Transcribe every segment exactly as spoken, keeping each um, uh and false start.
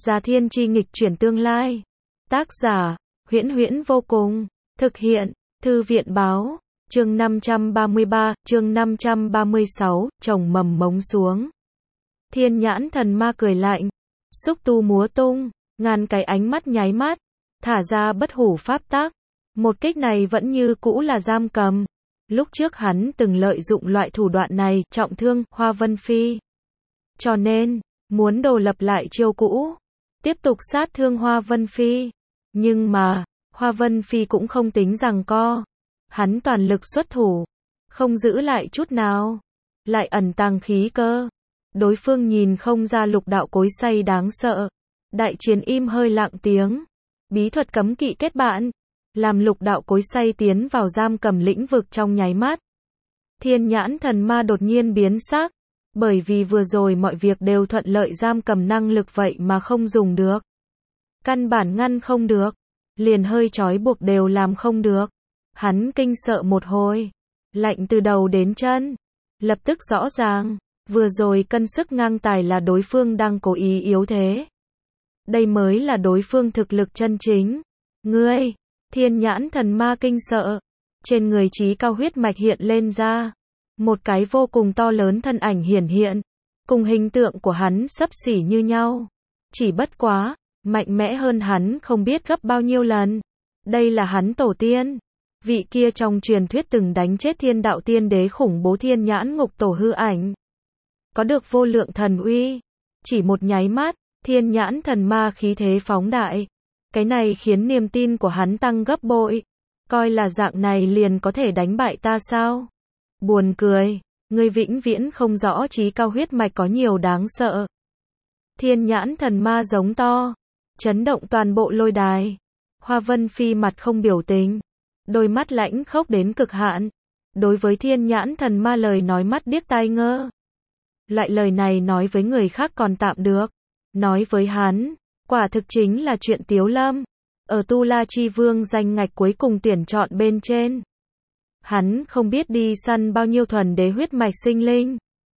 Già Thiên Chi nghịch chuyển tương lai. Tác giả, Huyễn Huyễn vô cùng. Thực hiện, Thư viện báo. Chương năm trăm ba mươi ba, chương năm trăm ba mươi sáu, trồng mầm mống xuống. Thiên Nhãn Thần Ma cười lạnh, xúc tu múa tung, ngàn cái ánh mắt nháy mắt, thả ra bất hủ pháp tắc. Một kích này vẫn như cũ là giam cầm. Lúc trước hắn từng lợi dụng loại thủ đoạn này, trọng thương Hoa Vân Phi. Cho nên, muốn đồ lập lại chiêu cũ, tiếp tục sát thương Hoa Vân Phi. Nhưng mà, Hoa Vân Phi cũng không tính giằng co. Hắn toàn lực xuất thủ, không giữ lại chút nào, lại ẩn tàng khí cơ. Đối phương nhìn không ra lục đạo cối xay đáng sợ. Đại chiến im hơi lặng tiếng. Bí thuật cấm kỵ kết bạn, làm lục đạo cối xay tiến vào giam cầm lĩnh vực trong nháy mắt. Thiên Nhãn Thần Ma đột nhiên biến sắc, bởi vì vừa rồi mọi việc đều thuận lợi, giam cầm năng lực vậy mà không dùng được. Căn bản ngăn không được, liền hơi trói buộc đều làm không được. Hắn kinh sợ một hồi, lạnh từ đầu đến chân, lập tức rõ ràng, vừa rồi cân sức ngang tài là đối phương đang cố ý yếu thế. Đây mới là đối phương thực lực chân chính. Ngươi, Thiên Nhãn Thần Ma kinh sợ, trên người trí cao huyết mạch hiện lên ra, một cái vô cùng to lớn thân ảnh hiển hiện, cùng hình tượng của hắn xấp xỉ như nhau, chỉ bất quá, mạnh mẽ hơn hắn không biết gấp bao nhiêu lần. Đây là hắn tổ tiên, vị kia trong truyền thuyết từng đánh chết thiên đạo tiên đế khủng bố Thiên Nhãn Ngục Tổ hư ảnh, có được vô lượng thần uy. Chỉ một nháy mắt, Thiên Nhãn Thần Ma khí thế phóng đại. Cái này khiến niềm tin của hắn tăng gấp bội. Coi là dạng này liền có thể đánh bại ta sao? Buồn cười, ngươi vĩnh viễn không rõ trí cao huyết mạch có nhiều đáng sợ. Thiên Nhãn Thần Ma giống to, chấn động toàn bộ lôi đài. Hoa Vân Phi mặt không biểu tình, đôi mắt lãnh khốc đến cực hạn. Đối với Thiên Nhãn Thần Ma lời nói mắt điếc tai ngơ. Loại lời này nói với người khác còn tạm được, nói với hắn, quả thực chính là chuyện tiếu lâm. Ở Tu La Chi Vương danh ngạch cuối cùng tuyển chọn bên trên, hắn không biết đi săn bao nhiêu thuần đế huyết mạch sinh linh,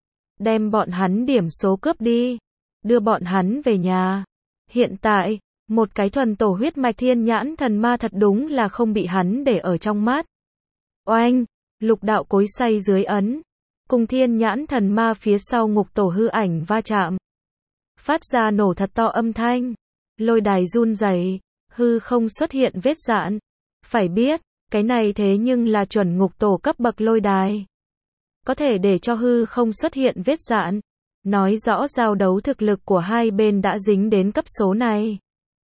đem bọn hắn điểm số cướp đi, đưa bọn hắn về nhà. Hiện tại, một cái thuần tổ huyết mạch Thiên Nhãn Thần Ma thật đúng là không bị hắn để ở trong mắt. Oanh, lục đạo cối xay dưới ấn, cùng Thiên Nhãn Thần Ma phía sau ngục tổ hư ảnh va chạm, phát ra nổ thật to âm thanh, lôi đài run rẩy, hư không xuất hiện vết rạn. Phải biết, cái này thế nhưng là chuẩn ngục tổ cấp bậc lôi đài, có thể để cho hư không xuất hiện vết rạn, nói rõ giao đấu thực lực của hai bên đã dính đến cấp số này.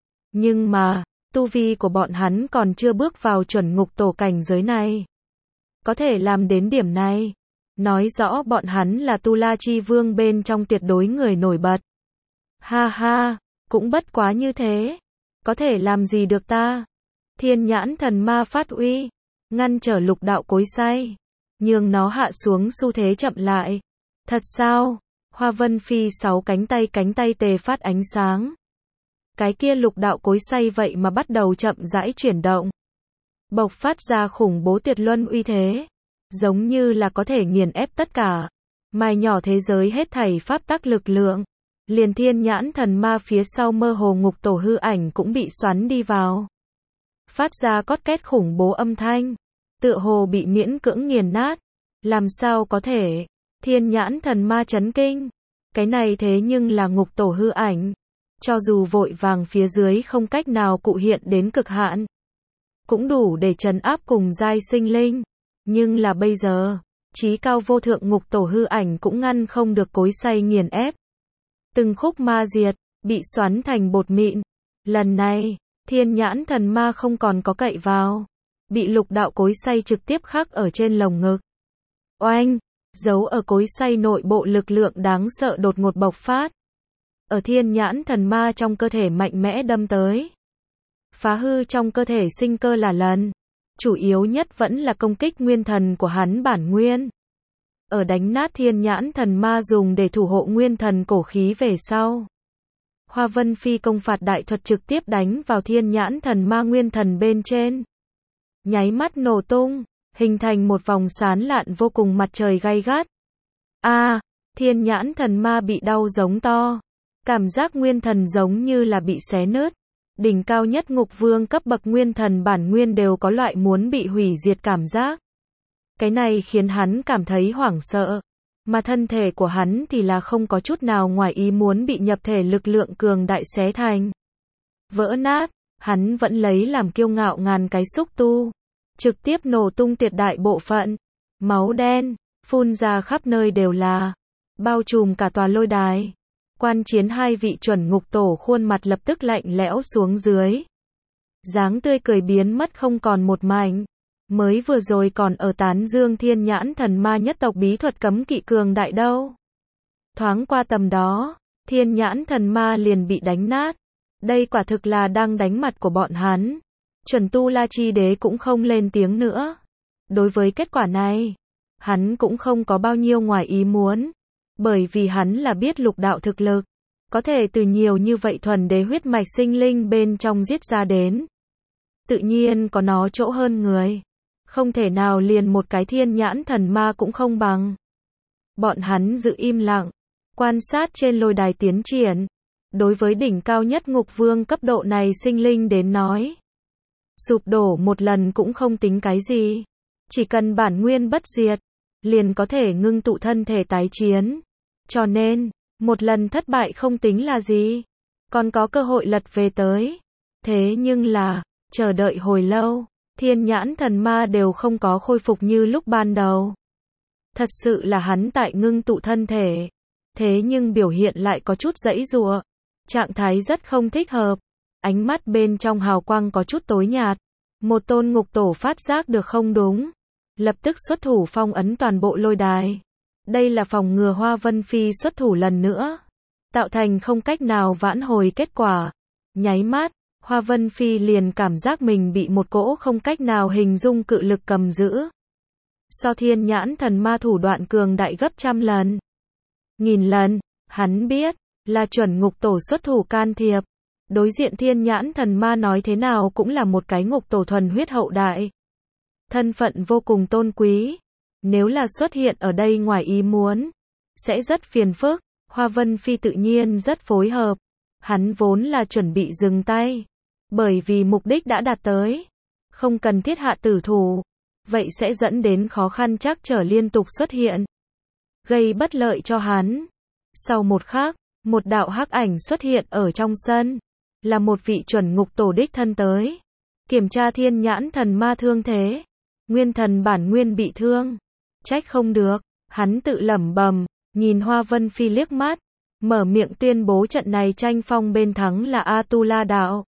Nhưng mà, tu vi của bọn hắn còn chưa bước vào chuẩn ngục tổ cảnh giới này, có thể làm đến điểm này, nói rõ bọn hắn là Tu La Chi Vương bên trong tuyệt đối người nổi bật. Ha ha, cũng bất quá như thế, có thể làm gì được ta? Thiên Nhãn Thần Ma phát uy, ngăn trở lục đạo cối xay, nhường nó hạ xuống xu thế chậm lại. Thật sao? Hoa Vân Phi sáu cánh tay cánh tay tề phát ánh sáng. Cái kia lục đạo cối xay vậy mà bắt đầu chậm rãi chuyển động, bộc phát ra khủng bố tuyệt luân uy thế, giống như là có thể nghiền ép tất cả, mài nhỏ thế giới hết thảy pháp tắc lực lượng. Liền Thiên Nhãn Thần Ma phía sau mơ hồ ngục tổ hư ảnh cũng bị xoắn đi vào, phát ra cót két khủng bố âm thanh, tựa hồ bị miễn cưỡng nghiền nát. Làm sao có thể? Thiên Nhãn Thần Ma chấn kinh, cái này thế nhưng là ngục tổ hư ảnh, cho dù vội vàng phía dưới không cách nào cụ hiện đến cực hạn, cũng đủ để trấn áp cùng giai sinh linh. Nhưng là bây giờ, chí cao vô thượng ngục tổ hư ảnh cũng ngăn không được cối xay nghiền ép. Từng khúc ma diệt, bị xoắn thành bột mịn. Lần này, Thiên Nhãn Thần Ma không còn có cậy vào, bị lục đạo cối xay trực tiếp khắc ở trên lồng ngực. Oanh, giấu ở cối xay nội bộ lực lượng đáng sợ đột ngột bộc phát, ở Thiên Nhãn Thần Ma trong cơ thể mạnh mẽ đâm tới, phá hư trong cơ thể sinh cơ là lần, chủ yếu nhất vẫn là công kích nguyên thần của hắn bản nguyên. Ở đánh nát Thiên Nhãn Thần Ma dùng để thủ hộ nguyên thần cổ khí về sau, Hoa Vân Phi công phạt đại thuật trực tiếp đánh vào Thiên Nhãn Thần Ma nguyên thần bên trên, nháy mắt nổ tung, hình thành một vòng sán lạn vô cùng mặt trời gay gắt. A, Thiên Nhãn Thần Ma bị đau giống to, Cảm giác nguyên thần giống như là bị xé nứt. Đỉnh cao nhất ngục vương cấp bậc nguyên thần bản nguyên đều có loại muốn bị hủy diệt cảm giác. Cái này khiến hắn cảm thấy hoảng sợ. Mà thân thể của hắn thì là không có chút nào ngoài ý muốn bị nhập thể lực lượng cường đại xé thành vỡ nát. Hắn vẫn lấy làm kiêu ngạo ngàn cái xúc tu. Trực tiếp nổ tung tuyệt đại bộ phận. Máu đen, phun ra khắp nơi đều là. Bao trùm cả tòa lôi đài. Quan chiến hai vị chuẩn ngục tổ khuôn mặt lập tức lạnh lẽo xuống dưới. Dáng tươi cười biến mất không còn một mảnh. Mới vừa rồi còn ở tán dương thiên nhãn thần ma nhất tộc bí thuật cấm kỵ cường đại đâu. Thoáng qua tầm đó, thiên nhãn thần ma liền bị đánh nát. Đây quả thực là đang đánh mặt của bọn hắn. Chuẩn tu la chi đế cũng không lên tiếng nữa. Đối với kết quả này, hắn cũng không có bao nhiêu ngoài ý muốn. Bởi vì hắn là biết lục đạo thực lực. Có thể từ nhiều như vậy thuần đế huyết mạch sinh linh bên trong giết ra đến. Tự nhiên có nó chỗ hơn người. Không thể nào liền một cái thiên nhãn thần ma cũng không bằng. Bọn hắn giữ im lặng. Quan sát trên lôi đài tiến triển. Đối với đỉnh cao nhất ngục vương cấp độ này sinh linh đến nói. Sụp đổ một lần cũng không tính cái gì. Chỉ cần bản nguyên bất diệt. Liền có thể ngưng tụ thân thể tái chiến. Cho nên, một lần thất bại không tính là gì. Còn có cơ hội lật về tới. Thế nhưng là, chờ đợi hồi lâu, thiên nhãn thần ma đều không có khôi phục như lúc ban đầu. Thật sự là hắn tại ngưng tụ thân thể. Thế nhưng biểu hiện lại có chút giãy giụa. Trạng thái rất không thích hợp. Ánh mắt bên trong hào quang có chút tối nhạt. Một tôn ngục tổ phát giác được không đúng. Lập tức xuất thủ phong ấn toàn bộ lôi đài. Đây là phòng ngừa Hoa Vân Phi xuất thủ lần nữa. Tạo thành không cách nào vãn hồi kết quả. Nháy mắt, Hoa Vân Phi liền cảm giác mình bị một cỗ không cách nào hình dung cự lực cầm giữ. So thiên nhãn thần ma thủ đoạn cường đại gấp trăm lần. Nghìn lần, hắn biết, là chuẩn ngục tổ xuất thủ can thiệp. Đối diện thiên nhãn thần ma nói thế nào cũng là một cái ngục tổ thuần huyết hậu đại. Thân phận vô cùng tôn quý. Nếu là xuất hiện ở đây ngoài ý muốn, sẽ rất phiền phức. Hoa Vân Phi tự nhiên rất phối hợp. Hắn vốn là chuẩn bị dừng tay. Bởi vì mục đích đã đạt tới. Không cần thiết hạ tử thủ. Vậy sẽ dẫn đến khó khăn trắc trở liên tục xuất hiện. Gây bất lợi cho hắn. Sau một khắc, một đạo hắc ảnh xuất hiện ở trong sân. Là một vị chuẩn ngục tổ đích thân tới. Kiểm tra thiên nhãn thần ma thương thế. Nguyên thần bản nguyên bị thương. Trách không được. Hắn tự lẩm bẩm, nhìn Hoa Vân Phi liếc mắt. Mở miệng tuyên bố trận này tranh phong bên thắng là Atula đạo.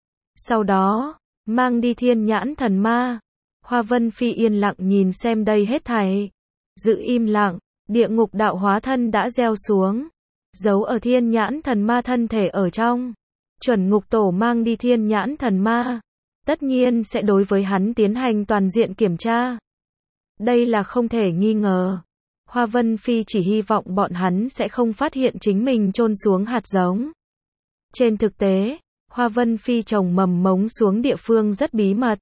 Sau đó, mang đi thiên nhãn thần ma. Hoa Vân Phi yên lặng nhìn xem đây hết thảy. Giữ im lặng, địa ngục đạo hóa thân đã gieo xuống. Giấu ở thiên nhãn thần ma thân thể ở trong. Chuẩn ngục tổ mang đi thiên nhãn thần ma. Tất nhiên sẽ đối với hắn tiến hành toàn diện kiểm tra. Đây là không thể nghi ngờ. Hoa Vân Phi chỉ hy vọng bọn hắn sẽ không phát hiện chính mình chôn xuống hạt giống. Trên thực tế, Hoa Vân Phi trồng mầm mống xuống địa phương rất bí mật.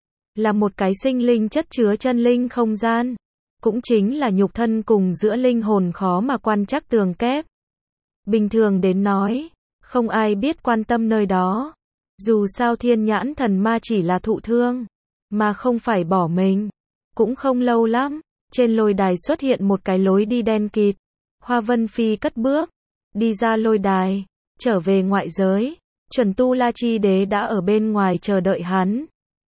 Là một cái sinh linh chất chứa chân linh không gian. Cũng chính là nhục thân cùng giữa linh hồn khó mà quan trắc tường kép. Bình thường đến nói, không ai biết quan tâm nơi đó. Dù sao thiên nhãn thần ma chỉ là thụ thương, mà không phải bỏ mình. Cũng không lâu lắm, trên lôi đài xuất hiện một cái lối đi đen kịt. Hoa Vân Phi cất bước, đi ra lôi đài, trở về ngoại giới. Chuẩn tu la chi đế đã ở bên ngoài chờ đợi hắn.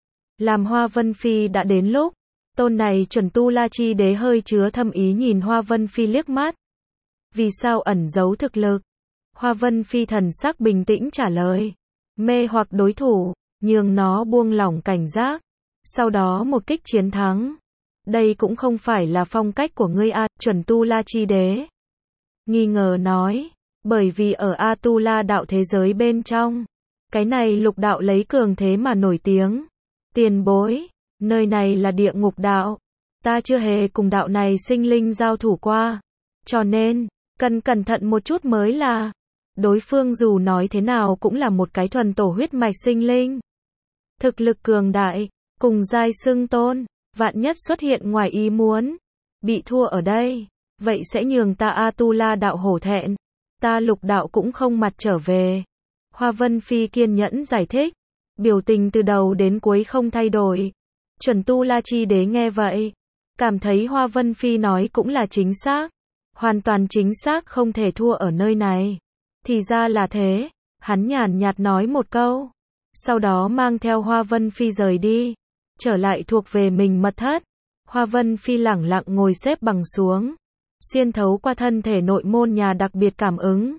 Làm Hoa Vân Phi đã đến lúc, tôn này chuẩn tu la chi đế hơi chứa thâm ý nhìn Hoa Vân Phi liếc mắt. Vì sao ẩn giấu thực lực? Hoa Vân Phi thần sắc bình tĩnh trả lời. Mê hoặc đối thủ, nhường nó buông lỏng cảnh giác. Sau đó một kích chiến thắng. Đây cũng không phải là phong cách của ngươi a, chuẩn tu la chi đế. Nghi ngờ nói, bởi vì ở Atula đạo thế giới bên trong, cái này lục đạo lấy cường thế mà nổi tiếng. Tiền bối, nơi này là địa ngục đạo. Ta chưa hề cùng đạo này sinh linh giao thủ qua. Cho nên, cần cẩn thận một chút mới là. Đối phương dù nói thế nào cũng là một cái thuần tổ huyết mạch sinh linh. Thực lực cường đại, cùng giai xưng tôn, vạn nhất xuất hiện ngoài ý muốn. Bị thua ở đây, vậy sẽ nhường ta Atula đạo hổ thẹn. ta Lục đạo cũng không mặt trở về. Hoa Vân Phi kiên nhẫn giải thích, biểu tình từ đầu đến cuối không thay đổi. Chuẩn Tu La Chi Đế nghe vậy, cảm thấy Hoa Vân Phi nói cũng là chính xác, hoàn toàn chính xác, không thể thua ở nơi này. Thì ra là thế, hắn nhàn nhạt nói một câu, sau đó mang theo Hoa Vân Phi rời đi, trở lại thuộc về mình mật thất. Hoa Vân Phi lẳng lặng ngồi xếp bằng xuống, xuyên thấu qua thân thể nội môn nhà đặc biệt cảm ứng.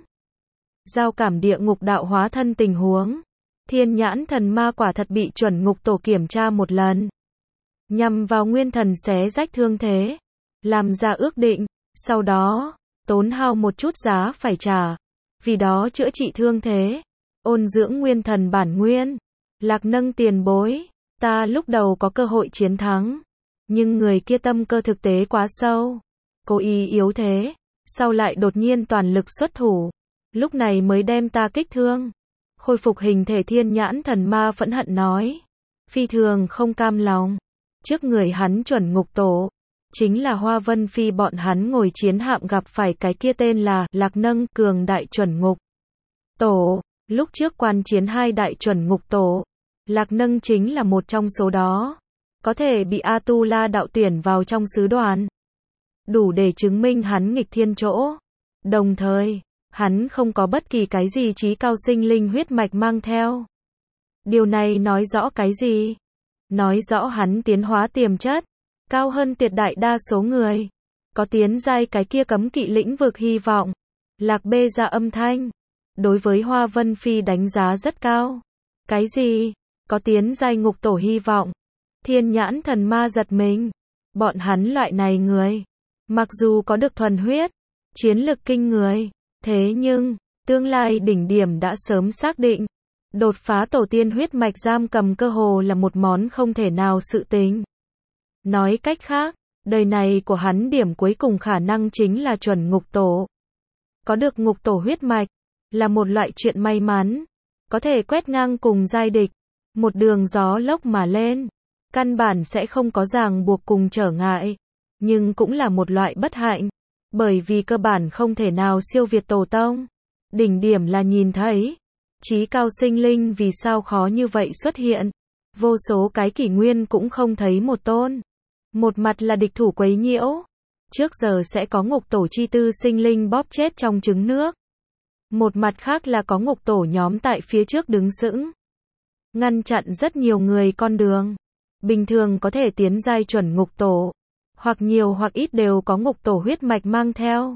Giao cảm địa ngục đạo hóa thân tình huống. Thiên nhãn thần ma quả thật bị chuẩn ngục tổ kiểm tra một lần. Nhằm vào nguyên thần xé rách thương thế. Làm ra ước định, sau đó, tốn hao một chút giá phải trả. Vì đó chữa trị thương thế, ôn dưỡng nguyên thần bản nguyên. Lạc Nâng tiền bối, ta lúc đầu có cơ hội chiến thắng. Nhưng người kia tâm cơ thực tế quá sâu. Cố ý yếu thế, sau lại đột nhiên toàn lực xuất thủ. Lúc này mới đem ta kích thương. Khôi phục hình thể thiên nhãn thần ma phẫn hận nói. Phi thường không cam lòng. Trước người hắn chuẩn ngục tổ. Chính là Hoa Vân Phi bọn hắn ngồi chiến hạm gặp phải cái kia tên là Lạc Nâng cường đại chuẩn ngục tổ. Lúc trước quan chiến hai đại chuẩn ngục tổ. Lạc Nâng chính là một trong số đó. Có thể bị A-tu-la đạo tuyển vào trong sứ đoàn. Đủ để chứng minh hắn nghịch thiên chỗ. Đồng thời, hắn không có bất kỳ cái gì trí cao sinh linh huyết mạch mang theo. Điều này nói rõ cái gì? Nói rõ hắn tiến hóa tiềm chất, cao hơn tuyệt đại đa số người. Có tiến giai cái kia cấm kỵ lĩnh vực hy vọng. Lạc bê ra âm thanh. Đối với Hoa Vân Phi đánh giá rất cao. Cái gì? Có tiến giai ngục tổ hy vọng. Thiên nhãn thần ma giật mình. Bọn hắn loại này người. Mặc dù có được thuần huyết, chiến lực kinh người. Thế nhưng, tương lai đỉnh điểm đã sớm xác định. Đột phá tổ tiên huyết mạch giam cầm cơ hồ là một món không thể nào sự tình. Nói cách khác, đời này của hắn điểm cuối cùng khả năng chính là chuẩn ngục tổ. Có được ngục tổ huyết mạch, là một loại chuyện may mắn. Có thể quét ngang cùng giai địch, một đường gió lốc mà lên. Căn bản sẽ không có ràng buộc cùng trở ngại. Nhưng cũng là một loại bất hạnh. Bởi vì cơ bản không thể nào siêu việt tổ tông. Đỉnh điểm là nhìn thấy. Chí cao sinh linh vì sao khó như vậy xuất hiện. Vô số cái kỷ nguyên cũng không thấy một tôn. Một mặt là địch thủ quấy nhiễu. Trước giờ sẽ có ngục tổ chi tư sinh linh bóp chết trong trứng nước. Một mặt khác là có ngục tổ nhóm tại phía trước đứng sững. Ngăn chặn rất nhiều người con đường. Bình thường có thể tiến giai chuẩn ngục tổ. Hoặc nhiều hoặc ít đều có ngục tổ huyết mạch mang theo.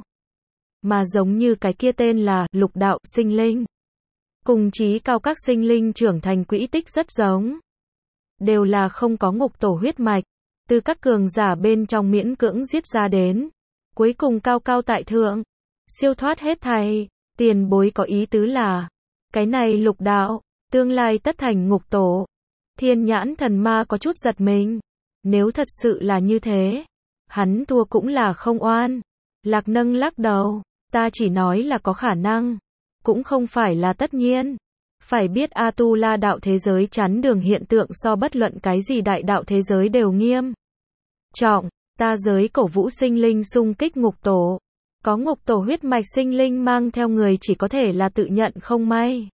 Mà giống như cái kia tên là lục đạo sinh linh. Cùng chí cao các sinh linh trưởng thành quỹ tích rất giống. Đều là không có ngục tổ huyết mạch. Từ các cường giả bên trong miễn cưỡng giết ra đến. Cuối cùng cao cao tại thượng. Siêu thoát hết thảy. Tiền bối có ý tứ là. Cái này lục đạo. Tương lai tất thành ngục tổ. Thiên nhãn thần ma có chút giật mình. Nếu thật sự là như thế. Hắn thua cũng là không oan. Lạc Nâng lắc đầu. Ta chỉ nói là có khả năng. Cũng không phải là tất nhiên. Phải biết A-tu-la đạo thế giới chắn đường hiện tượng so bất luận cái gì đại đạo thế giới đều nghiêm trọng. Ta giới cổ vũ sinh linh xung kích ngục tổ. Có ngục tổ huyết mạch sinh linh mang theo người chỉ có thể là tự nhận không may.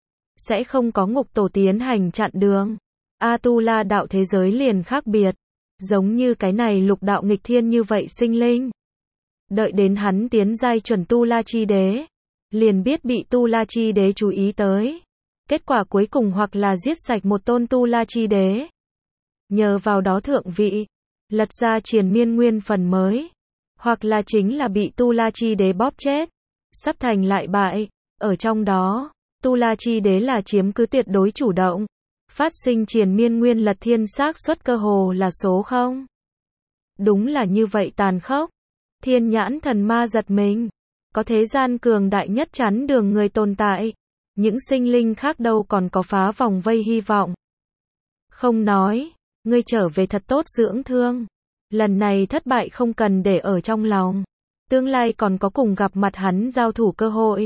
Sẽ không có ngục tổ tiến hành chặn đường. A-tu-la đạo thế giới liền khác biệt. Giống như cái này lục đạo nghịch thiên như vậy sinh linh. Đợi đến hắn tiến giai chuẩn Tu La Chi Đế. Liền biết bị Tu La Chi Đế chú ý tới. Kết quả cuối cùng hoặc là giết sạch một tôn Tu La Chi Đế. Nhờ vào đó thượng vị. Lật ra triền miên nguyên phần mới. Hoặc là chính là bị Tu La Chi Đế bóp chết. Sắp thành lại bại. Ở trong đó, Tu La Chi Đế là chiếm cứ tuyệt đối chủ động. Phát sinh triền miên nguyên lật thiên xác suất cơ hồ là số không. Đúng là như vậy tàn khốc. Thiên nhãn thần ma giật mình. Có thế gian cường đại nhất chắn đường người tồn tại. Những sinh linh khác đâu còn có phá vòng vây hy vọng. Không nói, ngươi trở về thật tốt dưỡng thương. Lần này thất bại không cần để ở trong lòng. Tương lai còn có cùng gặp mặt hắn giao thủ cơ hội.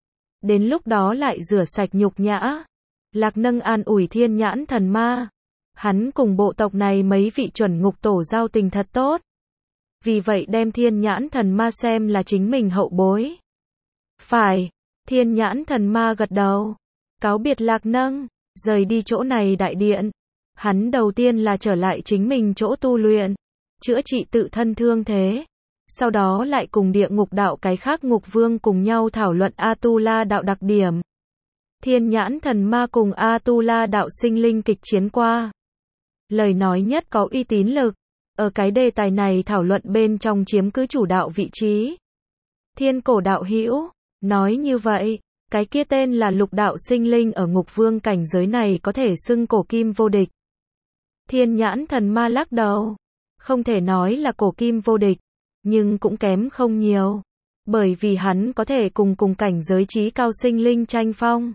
Đến lúc đó lại rửa sạch nhục nhã. Lạc Nâng an ủi thiên nhãn thần ma. Hắn cùng bộ tộc này mấy vị chuẩn ngục tổ giao tình thật tốt. Vì vậy đem thiên nhãn thần ma xem là chính mình hậu bối. Phải, Thiên Nhãn Thần Ma gật đầu. Cáo biệt Lạc Nâng, rời đi chỗ này đại điện. Hắn đầu tiên là trở lại chính mình chỗ tu luyện, chữa trị tự thân thương thế. Sau đó lại cùng địa ngục đạo cái khác ngục vương cùng nhau thảo luận A-tu-la đạo đặc điểm. Thiên Nhãn Thần Ma cùng A-tu-la đạo sinh linh kịch chiến qua. Lời nói nhất có uy tín lực. Ở cái đề tài này thảo luận bên trong chiếm cứ chủ đạo vị trí. Thiên cổ đạo hữu nói như vậy, cái kia tên là lục đạo sinh linh ở ngục vương cảnh giới này có thể xưng cổ kim vô địch. Thiên Nhãn Thần Ma lắc đầu. Không thể nói là cổ kim vô địch, nhưng cũng kém không nhiều. Bởi vì hắn có thể cùng cùng cảnh giới trí cao sinh linh tranh phong.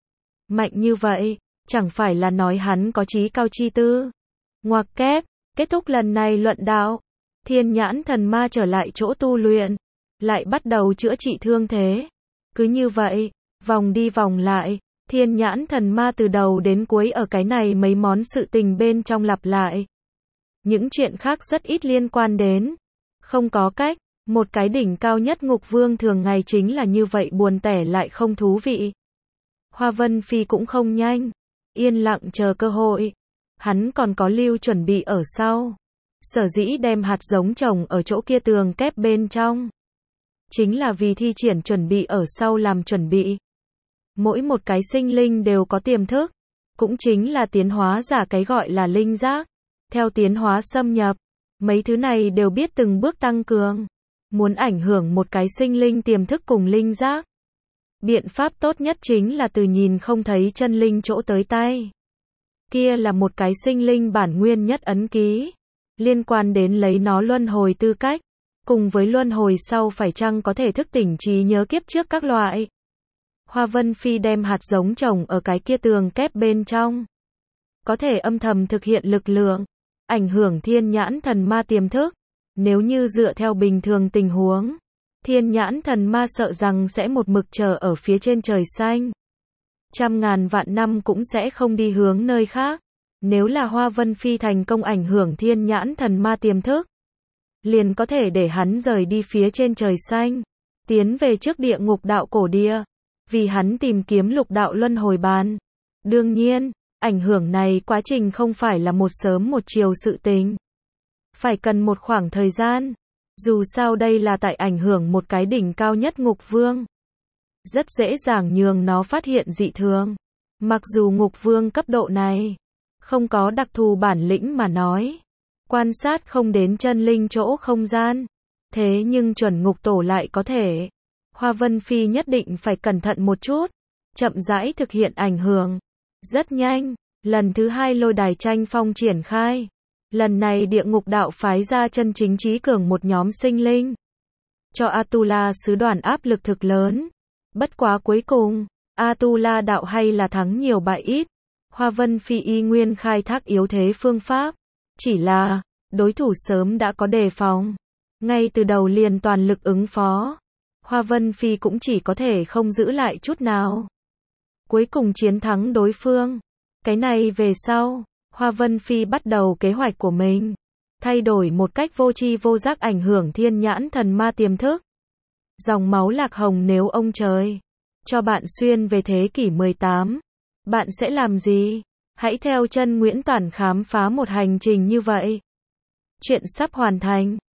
Mạnh như vậy, chẳng phải là nói hắn có trí cao chi tư. Ngoặc kép, kết thúc lần này luận đạo. Thiên Nhãn Thần Ma trở lại chỗ tu luyện, lại bắt đầu chữa trị thương thế. Cứ như vậy, vòng đi vòng lại, Thiên Nhãn Thần Ma từ đầu đến cuối ở cái này mấy món sự tình bên trong lặp lại. Những chuyện khác rất ít liên quan đến. Không có cách, một cái đỉnh cao nhất ngục vương thường ngày chính là như vậy buồn tẻ lại không thú vị. Hoa Vân Phi cũng không nhanh, yên lặng chờ cơ hội. Hắn còn có lưu chuẩn bị ở sau. Sở dĩ đem hạt giống trồng ở chỗ kia tường kép bên trong. Chính là vì thi triển chuẩn bị ở sau làm chuẩn bị. Mỗi một cái sinh linh đều có tiềm thức. Cũng chính là tiến hóa giả cái gọi là linh giác. Theo tiến hóa xâm nhập, mấy thứ này đều biết từng bước tăng cường. Muốn ảnh hưởng một cái sinh linh tiềm thức cùng linh giác. Biện pháp tốt nhất chính là từ nhìn không thấy chân linh chỗ tới tay. Kia là một cái sinh linh bản nguyên nhất ấn ký. Liên quan đến lấy nó luân hồi tư cách. Cùng với luân hồi sau phải chăng có thể thức tỉnh trí nhớ kiếp trước các loại. Hoa Vân Phi đem hạt giống trồng ở cái kia tường kép bên trong. Có thể âm thầm thực hiện lực lượng. Ảnh hưởng Thiên Nhãn Thần Ma tiềm thức. Nếu như dựa theo bình thường tình huống, Thiên Nhãn Thần Ma sợ rằng sẽ một mực chờ ở phía trên trời xanh. Trăm ngàn vạn năm cũng sẽ không đi hướng nơi khác. Nếu là Hoa Vân Phi thành công ảnh hưởng Thiên Nhãn Thần Ma tiềm thức, liền có thể để hắn rời đi phía trên trời xanh, tiến về trước địa ngục đạo cổ địa, vì hắn tìm kiếm lục đạo luân hồi bàn. Đương nhiên, ảnh hưởng này quá trình không phải là một sớm một chiều sự tình. Phải cần một khoảng thời gian. Dù sao đây là tại ảnh hưởng một cái đỉnh cao nhất ngục vương. Rất dễ dàng nhường nó phát hiện dị thường. Mặc dù ngục vương cấp độ này không có đặc thù bản lĩnh mà nói, quan sát không đến chân linh chỗ không gian. Thế nhưng chuẩn ngục tổ lại có thể. Hoa Vân Phi nhất định phải cẩn thận một chút. Chậm rãi thực hiện ảnh hưởng. Rất nhanh, lần thứ hai lôi đài tranh phong triển khai. Lần này địa ngục đạo phái ra chân chính trí cường một nhóm sinh linh. Cho A-tu-la sứ đoàn áp lực thực lớn. Bất quá cuối cùng, A-tu-la đạo hay là thắng nhiều bại ít. Hoa Vân Phi y nguyên khai thác yếu thế phương pháp. Chỉ là, đối thủ sớm đã có đề phòng. Ngay từ đầu liền toàn lực ứng phó. Hoa Vân Phi cũng chỉ có thể không giữ lại chút nào. Cuối cùng chiến thắng đối phương. Cái này về sau, Hoa Vân Phi bắt đầu kế hoạch của mình. Thay đổi một cách vô tri vô giác ảnh hưởng Thiên Nhãn Thần Ma tiềm thức. Dòng máu Lạc Hồng nếu ông trời cho bạn xuyên về thế kỷ mười tám, bạn sẽ làm gì? Hãy theo chân Nguyễn Toản khám phá một hành trình như vậy. Chuyện sắp hoàn thành.